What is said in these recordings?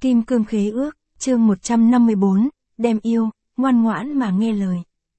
Kim cương khế ước, chương 154, đem yêu, ngoan ngoãn mà nghe lời.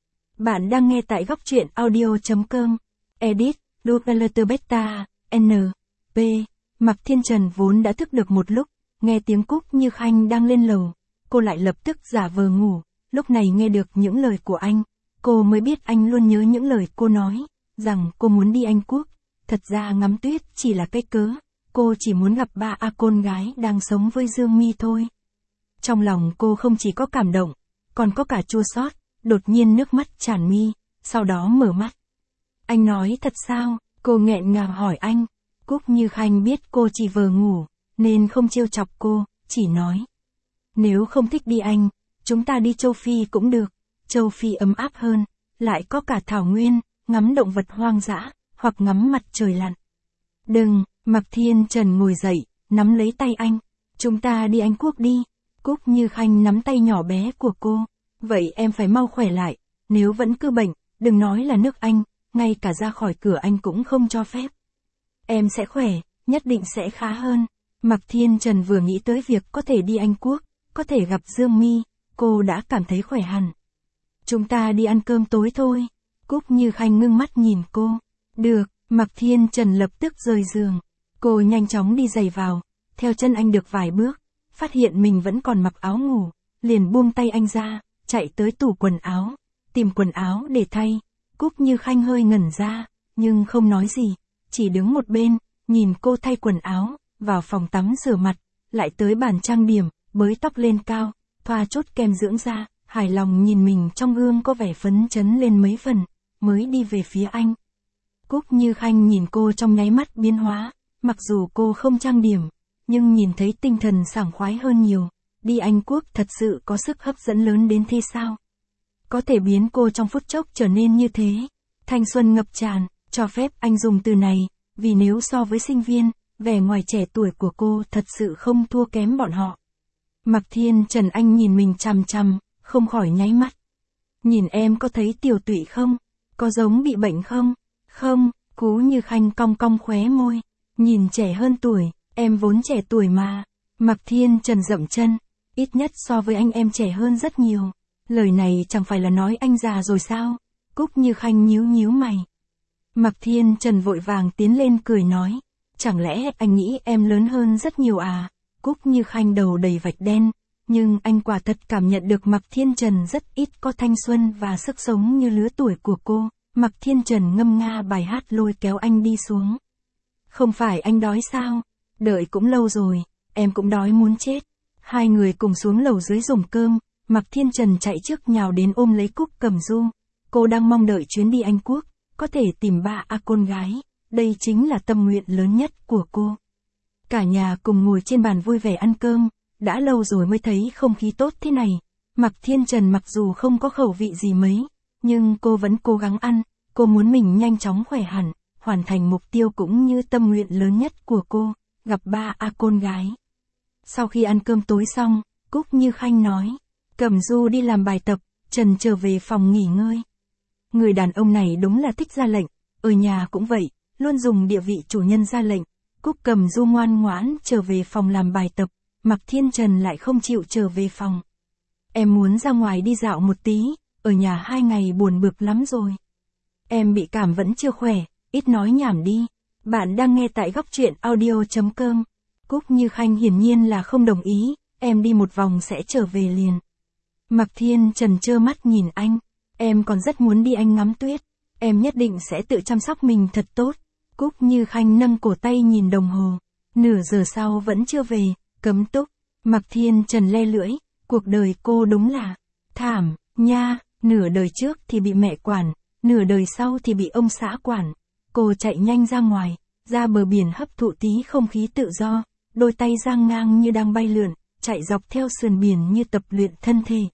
Bạn đang nghe tại góc truyện audio.com. Edit, Lugalter Beta, N. P. Mạc Thiên Trần vốn đã thức được một lúc, nghe tiếng Cúc Như Khanh đang lên lầu. Cô lại lập tức giả vờ ngủ, lúc này nghe được những lời của anh. Cô mới biết anh luôn nhớ những lời cô nói, rằng cô muốn đi Anh Quốc. Thật ra ngắm tuyết chỉ là cái cớ, cô chỉ muốn gặp ba con gái đang sống với Dương Mi thôi. Trong lòng cô không chỉ có cảm động, còn có cả chua xót, đột nhiên nước mắt tràn mi, sau đó mở mắt. Anh nói thật sao? Cô nghẹn ngào hỏi anh. Cúc Như Khanh biết cô chỉ vờ ngủ, nên không trêu chọc cô, chỉ nói. Nếu không thích đi Anh, chúng ta đi châu Phi cũng được, châu Phi ấm áp hơn, lại có cả thảo nguyên, ngắm động vật hoang dã, hoặc ngắm mặt trời lặn. Đừng, Mạc Thiên Trần ngồi dậy, nắm lấy tay anh. Chúng ta đi Anh Quốc đi. Cúc Như Khanh nắm tay nhỏ bé của cô. Vậy em phải mau khỏe lại, nếu vẫn cứ bệnh, đừng nói là nước Anh, ngay cả ra khỏi cửa Anh cũng không cho phép. Em sẽ khỏe, nhất định sẽ khá hơn. Mạc Thiên Trần vừa nghĩ tới việc có thể đi Anh Quốc, có thể gặp Dương Mi, cô đã cảm thấy khỏe hẳn. Chúng ta đi ăn cơm tối thôi. Cúc Như Khanh ngưng mắt nhìn cô. Được, Mạc Thiên Trần lập tức rời giường. Cô nhanh chóng đi giày vào, theo chân anh được vài bước, phát hiện mình vẫn còn mặc áo ngủ, liền buông tay anh ra, chạy tới tủ quần áo, tìm quần áo để thay. Cúc Như Khanh hơi ngẩn ra, nhưng không nói gì, chỉ đứng một bên, nhìn cô thay quần áo, vào phòng tắm rửa mặt, lại tới bàn trang điểm, bới tóc lên cao, thoa chốt kem dưỡng da, hài lòng nhìn mình trong gương có vẻ phấn chấn lên mấy phần, mới đi về phía anh. Cúc Như Khanh nhìn cô trong nháy mắt biến hóa, mặc dù cô không trang điểm, nhưng nhìn thấy tinh thần sảng khoái hơn nhiều. Đi Anh Quốc thật sự có sức hấp dẫn lớn đến thế sao? Có thể biến cô trong phút chốc trở nên như thế. Thanh xuân ngập tràn, cho phép anh dùng từ này, vì nếu so với sinh viên, vẻ ngoài trẻ tuổi của cô thật sự không thua kém bọn họ. Mạc Thiên Trần anh nhìn mình chằm chằm, không khỏi nháy mắt. Nhìn em có thấy tiều tụy không? Có giống bị bệnh không? Không, Cú Như Khanh cong cong khóe môi. Nhìn trẻ hơn tuổi, em vốn trẻ tuổi mà. Mạc Thiên Trần dậm chân. Ít nhất so với anh em trẻ hơn rất nhiều. Lời này chẳng phải là nói anh già rồi sao? Cúc Như Khanh nhíu nhíu mày. Mạc Thiên Trần vội vàng tiến lên cười nói. Chẳng lẽ anh nghĩ em lớn hơn rất nhiều à? Cúc Như Khanh đầu đầy vạch đen. Nhưng anh quả thật cảm nhận được Mạc Thiên Trần rất ít có thanh xuân và sức sống như lứa tuổi của cô. Mạc Thiên Trần ngâm nga bài hát lôi kéo anh đi xuống. Không phải anh đói sao? Đợi cũng lâu rồi, em cũng đói muốn chết. Hai người cùng xuống lầu dưới dùng cơm, Mạc Thiên Trần chạy trước nhào đến ôm lấy Cúc Cẩm Du. Cô đang mong đợi chuyến đi Anh Quốc, có thể tìm ba con gái, đây chính là tâm nguyện lớn nhất của cô. Cả nhà cùng ngồi trên bàn vui vẻ ăn cơm, đã lâu rồi mới thấy không khí tốt thế này. Mạc Thiên Trần mặc dù không có khẩu vị gì mấy, nhưng cô vẫn cố gắng ăn, cô muốn mình nhanh chóng khỏe hẳn, hoàn thành mục tiêu cũng như tâm nguyện lớn nhất của cô, gặp ba con gái. Sau khi ăn cơm tối xong, Cúc Như Khanh nói, Cẩm Du đi làm bài tập, Trần trở về phòng nghỉ ngơi. Người đàn ông này đúng là thích ra lệnh, ở nhà cũng vậy, luôn dùng địa vị chủ nhân ra lệnh. Cúc Cẩm Du ngoan ngoãn trở về phòng làm bài tập, Mạc Thiên Trần lại không chịu trở về phòng. Em muốn ra ngoài đi dạo một tí, ở nhà 2 ngày buồn bực lắm rồi. Em bị cảm vẫn chưa khỏe, ít nói nhảm đi. Bạn đang nghe tại góc truyện audio.com. Cúc Như Khanh hiển nhiên là không đồng ý, em đi một vòng sẽ trở về liền. Mạc Thiên Trần trơ mắt nhìn anh, em còn rất muốn đi Anh ngắm tuyết, em nhất định sẽ tự chăm sóc mình thật tốt. Cúc Như Khanh nâng cổ tay nhìn đồng hồ, nửa giờ sau vẫn chưa về, cấm túc. Mạc Thiên Trần le lưỡi, cuộc đời cô đúng là thảm, nha, nửa đời trước thì bị mẹ quản, nửa đời sau thì bị ông xã quản. Cô chạy nhanh ra ngoài, ra bờ biển hấp thụ tí không khí tự do, đôi tay giang ngang như đang bay lượn, chạy dọc theo sườn biển như tập luyện thân thể.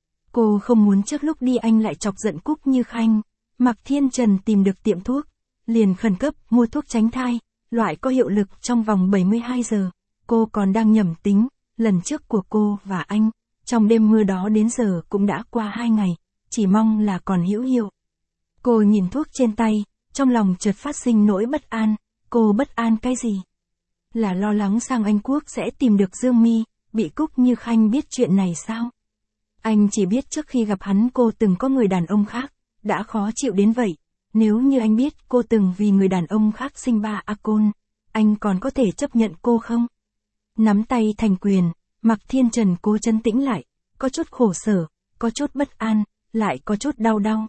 Cô không muốn trước lúc đi anh lại chọc giận Cúc Như Khanh. Mạc Thiên Trần tìm được tiệm thuốc, liền khẩn cấp mua thuốc tránh thai, loại có hiệu lực trong vòng 72 giờ. Cô còn đang nhẩm tính, lần trước của cô và anh, trong đêm mưa đó đến giờ cũng đã qua 2 ngày, chỉ mong là còn hữu hiệu. Cô nhìn thuốc trên tay, trong lòng chợt phát sinh nỗi bất an. Cô bất an cái gì? Là lo lắng sang Anh Quốc sẽ tìm được Dương Mi, bị Cúc Như Khanh biết chuyện này sao? Anh chỉ biết trước khi gặp hắn cô từng có người đàn ông khác, đã khó chịu đến vậy. Nếu như anh biết cô từng vì người đàn ông khác sinh 3 con, anh còn có thể chấp nhận cô không? Nắm tay thành quyền, Mạc Thiên Trần cố trấn tĩnh lại, có chút khổ sở, có chút bất an, lại có chút đau đau.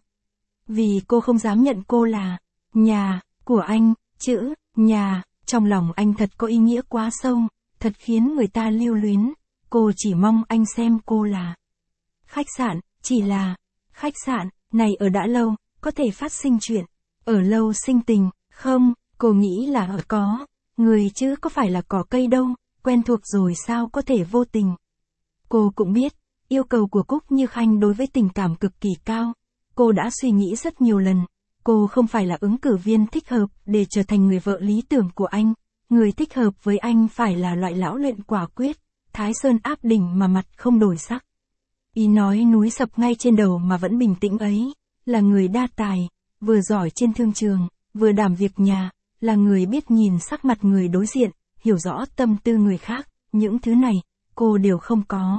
Vì cô không dám nhận cô là nhà của anh, chữ nhà, trong lòng anh thật có ý nghĩa quá sâu, thật khiến người ta lưu luyến. Cô chỉ mong anh xem cô là khách sạn, chỉ là khách sạn, này ở đã lâu, có thể phát sinh chuyện, ở lâu sinh tình, không, cô nghĩ là ở có, người chứ có phải là cỏ cây đâu, quen thuộc rồi sao có thể vô tình. Cô cũng biết, yêu cầu của Cúc Như Khanh đối với tình cảm cực kỳ cao, cô đã suy nghĩ rất nhiều lần, cô không phải là ứng cử viên thích hợp để trở thành người vợ lý tưởng của anh, người thích hợp với anh phải là loại lão luyện quả quyết, Thái Sơn áp đỉnh mà mặt không đổi sắc. Ý nói núi sập ngay trên đầu mà vẫn bình tĩnh ấy, là người đa tài, vừa giỏi trên thương trường, vừa đảm việc nhà, là người biết nhìn sắc mặt người đối diện, hiểu rõ tâm tư người khác, những thứ này, cô đều không có.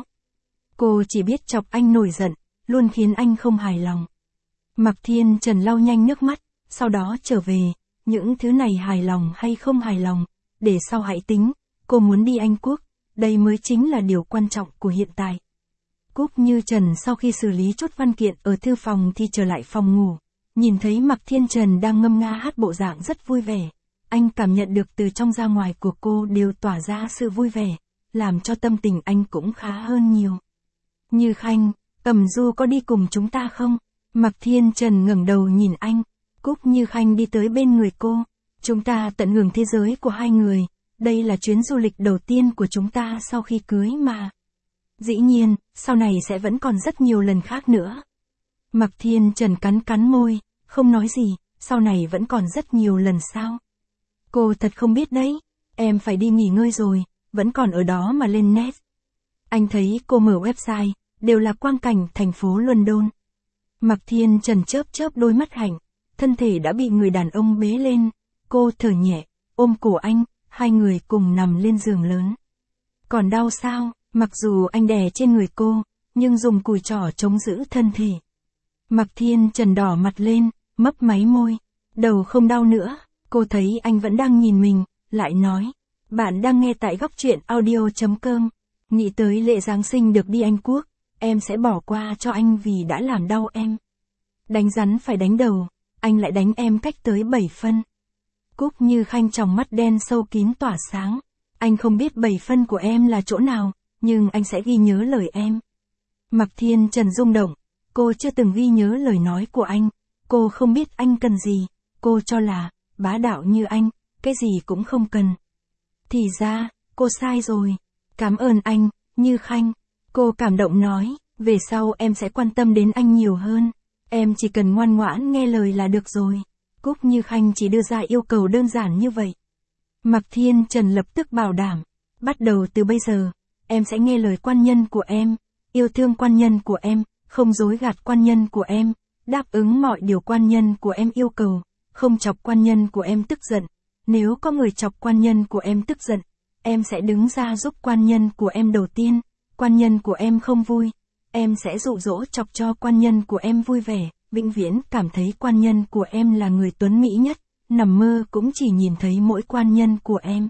Cô chỉ biết chọc anh nổi giận, luôn khiến anh không hài lòng. Mạc Thiên Trần lau nhanh nước mắt, sau đó trở về, những thứ này hài lòng hay không hài lòng, để sau hãy tính, cô muốn đi Anh Quốc, đây mới chính là điều quan trọng của hiện tại. Cúc Như Trần sau khi xử lý chốt văn kiện ở thư phòng thì trở lại phòng ngủ, nhìn thấy Mạc Thiên Trần đang ngâm nga hát bộ dạng rất vui vẻ. Anh cảm nhận được từ trong ra ngoài của cô đều tỏa ra sự vui vẻ, làm cho tâm tình anh cũng khá hơn nhiều. Như Khanh, Cẩm Du có đi cùng chúng ta không? Mạc Thiên Trần ngẩng đầu nhìn anh, Cúc Như Khanh đi tới bên người cô. Chúng ta tận hưởng thế giới của hai người, đây là chuyến du lịch đầu tiên của chúng ta sau khi cưới mà. Dĩ nhiên, sau này sẽ vẫn còn rất nhiều lần khác nữa. Mạc Thiên Trần cắn môi, không nói gì, sau này vẫn còn rất nhiều lần sao? Cô thật không biết đấy, em phải đi nghỉ ngơi rồi, vẫn còn ở đó mà lên net. Anh thấy cô mở website, đều là quang cảnh thành phố London. Mạc Thiên Trần chớp đôi mắt hạnh, thân thể đã bị người đàn ông bế lên, cô thở nhẹ, ôm cổ anh, hai người cùng nằm lên giường lớn. Còn đau sao? Mặc dù anh đè trên người cô, nhưng dùng cùi trỏ chống giữ thân thể. Mạc Thiên Trần đỏ mặt lên, mấp máy môi, đầu không đau nữa, cô thấy anh vẫn đang nhìn mình, lại nói, bạn đang nghe tại góc truyện audio.com, nghĩ tới lễ Giáng sinh được đi Anh Quốc, em sẽ bỏ qua cho anh vì đã làm đau em. Đánh rắn phải đánh đầu, anh lại đánh em cách tới 7 phân. Cúc Như Khanh tròng mắt đen sâu kín tỏa sáng, anh không biết 7 phân của em là chỗ nào, nhưng anh sẽ ghi nhớ lời em. Mạc Thiên Trần rung động, cô chưa từng ghi nhớ lời nói của anh, cô không biết anh cần gì, cô cho là, bá đạo như anh, cái gì cũng không cần. Thì ra, cô sai rồi, cảm ơn anh, Như Khanh, cô cảm động nói, về sau em sẽ quan tâm đến anh nhiều hơn, em chỉ cần ngoan ngoãn nghe lời là được rồi. Cúc Như Khanh chỉ đưa ra yêu cầu đơn giản như vậy. Mạc Thiên Trần lập tức bảo đảm, bắt đầu từ bây giờ, em sẽ nghe lời quan nhân của em, yêu thương quan nhân của em, không dối gạt quan nhân của em, đáp ứng mọi điều quan nhân của em yêu cầu, không chọc quan nhân của em tức giận. Nếu có người chọc quan nhân của em tức giận, em sẽ đứng ra giúp quan nhân của em đầu tiên. Quan nhân của em không vui, em sẽ dụ dỗ chọc cho quan nhân của em vui vẻ, vĩnh viễn cảm thấy quan nhân của em là người tuấn mỹ nhất, nằm mơ cũng chỉ nhìn thấy mỗi quan nhân của em.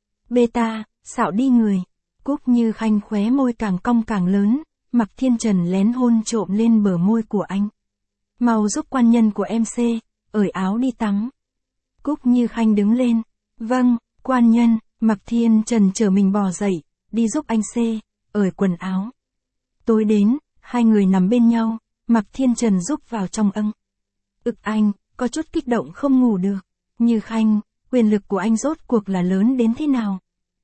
Beta, xạo đi người. Cúc Như Khanh khóe môi càng cong càng lớn, Mạc Thiên Trần lén hôn trộm lên bờ môi của anh. Mau giúp quan nhân của em cởi áo đi tắm. Cúc Như Khanh đứng lên. Vâng, quan nhân. Mạc Thiên Trần chở mình bò dậy, đi giúp anh cởi quần áo. Tối đến, hai người nằm bên nhau, Mạc Thiên Trần giúp vào trong âng. Anh, có chút kích động không ngủ được. Như Khanh, quyền lực của anh rốt cuộc là lớn đến thế nào?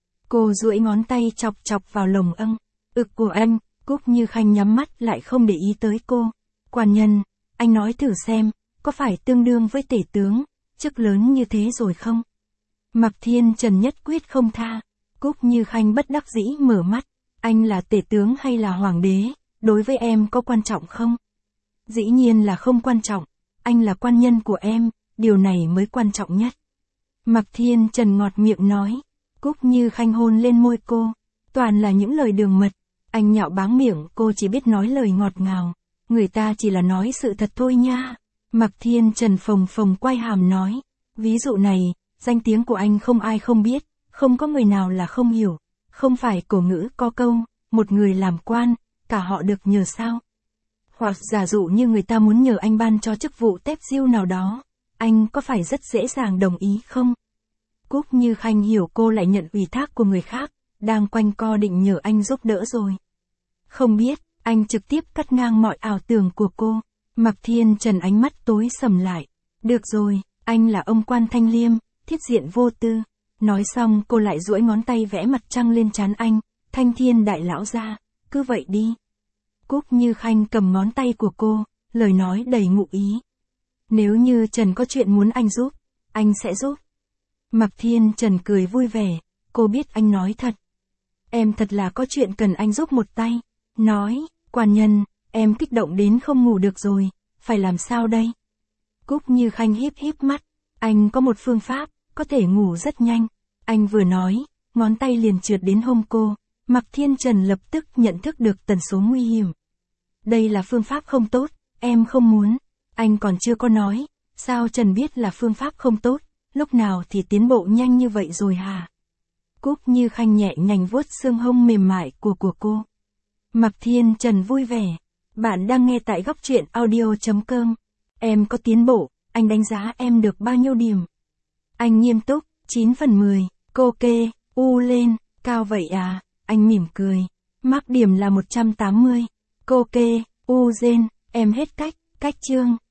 Cô duỗi ngón tay chọc vào lồng âng. Của anh. Cúc Như Khanh nhắm mắt lại không để ý tới cô. Quan nhân, anh nói thử xem, có phải tương đương với tể tướng, chức lớn như thế rồi không? Mạc Thiên Trần nhất quyết không tha. Cúc Như Khanh bất đắc dĩ mở mắt. Anh là tể tướng hay là hoàng đế, đối với em có quan trọng không? Dĩ nhiên là không quan trọng, anh là quan nhân của em, điều này mới quan trọng nhất. Mạc Thiên Trần ngọt miệng nói. Cúc Như Khanh hôn lên môi cô. Toàn là những lời đường mật. Anh nhạo báng miệng, cô chỉ biết nói lời ngọt ngào. Người ta chỉ là nói sự thật thôi nha. Mạc Thiên Trần phồng phồng quay hàm nói. Ví dụ này, danh tiếng của anh không ai không biết, không có người nào là không hiểu. Không phải cổ ngữ có câu, một người làm quan, cả họ được nhờ sao. Hoặc giả dụ như người ta muốn nhờ anh ban cho chức vụ tép diêu nào đó, anh có phải rất dễ dàng đồng ý không? Cúc Như Khanh hiểu cô lại nhận ủy thác của người khác, đang quanh co định nhờ anh giúp đỡ rồi. Không biết, anh trực tiếp cắt ngang mọi ảo tưởng của cô. Mạc Thiên Trần ánh mắt tối sầm lại. Được rồi, anh là ông quan thanh liêm, thiết diện vô tư. Nói xong cô lại duỗi ngón tay vẽ mặt trăng lên trán anh. Thanh Thiên đại lão ra, cứ vậy đi. Cúc Như Khanh cầm ngón tay của cô, lời nói đầy ngụ ý. Nếu như Trần có chuyện muốn anh giúp, anh sẽ giúp. Mạc Thiên Trần cười vui vẻ, cô biết anh nói thật. Em thật là có chuyện cần anh giúp một tay. Nói, quan nhân, em kích động đến không ngủ được rồi, phải làm sao đây? Cúc Như Khanh híp híp mắt, anh có một phương pháp, có thể ngủ rất nhanh. Anh vừa nói, ngón tay liền trượt đến hông cô. Mạc Thiên Trần lập tức nhận thức được tần số nguy hiểm. Đây là phương pháp không tốt, em không muốn. Anh còn chưa có nói, sao Trần biết là phương pháp không tốt, lúc nào thì tiến bộ nhanh như vậy rồi hả? Cúc Như Khanh nhẹ nhàng vuốt xương hông mềm mại của cô. Mạc Thiên Trần vui vẻ. Bạn đang nghe tại góc truyện audio.com. Em có tiến bộ, anh đánh giá em được bao nhiêu điểm? Anh nghiêm túc, 9/10. Cô kê, lên, cao vậy à? Anh mỉm cười. Mắc điểm là 180. Cô kê, gen, em hết cách chương.